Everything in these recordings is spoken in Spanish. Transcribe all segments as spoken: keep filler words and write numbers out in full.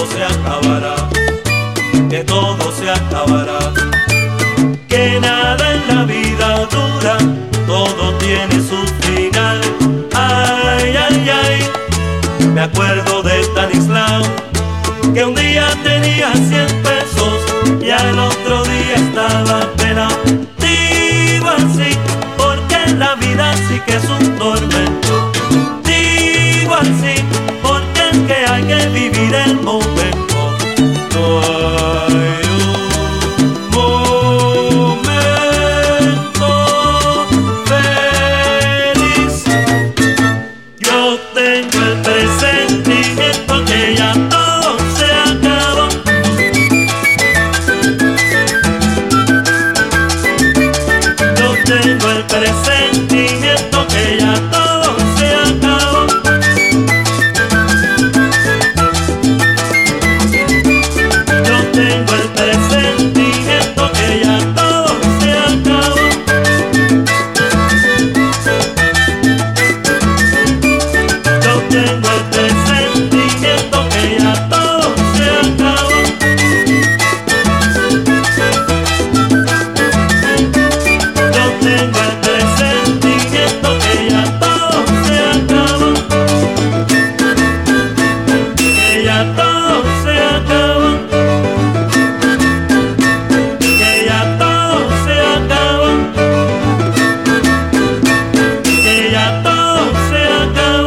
todo se acabará, que todo se acabará, que nada en la vida dura, todo tiene su final. Ay, ay, ay, me acuerdo de Stanislao, que un día tenía cien pesos y al otro día estaba pelado. Digo así porque la vida sí que es un tormento. Digo así porque es que hay que vivir el momento. No hay un momento feliz. Yo tengo el presentimiento que ya todo se acabó. Yo tengo el presentimiento que ya todo se acabó. Yo tengo el presentimiento que ya todo se acabó. Yo tengo el presentimiento que ya todo se acabó. Yo tengo el presentimiento que ya todo se acabó. Que ya todo se acabó. Que ya todo se acabó. Que ya todo se acabó.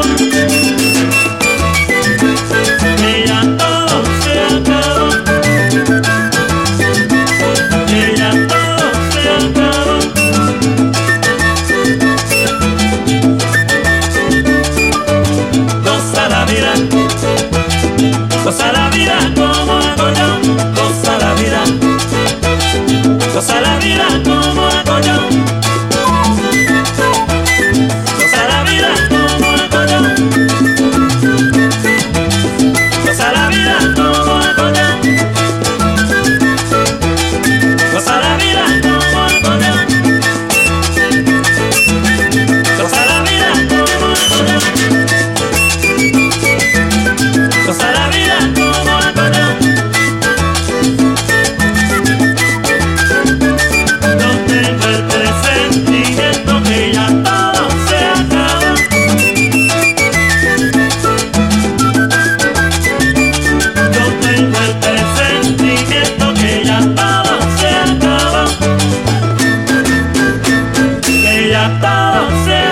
Que ya todo se acabó. Que ya todo se acabó. Goza la vida, goza la vida como hago yo. Goza la vida, goza la vida como hago yo. Goza la vida como hago yo. Goza la vida como hago yo. Goza la vida como hago yo. Goza la vida como hago yo. Goza la vida como hago yo. Yo tengo el presentimiento que ya todo se acabó. Yo tengo el presentimiento que ya todo se acabó. Que ya todo se